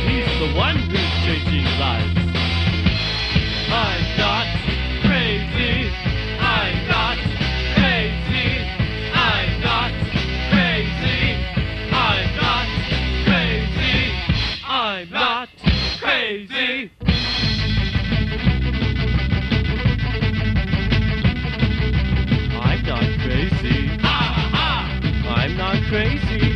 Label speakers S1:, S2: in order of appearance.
S1: He's the one who's changing lives. I'm not crazy. I'm not crazy. I'm not crazy. I'm not crazy. I'm not crazy. I'm not crazy. I'm not crazy.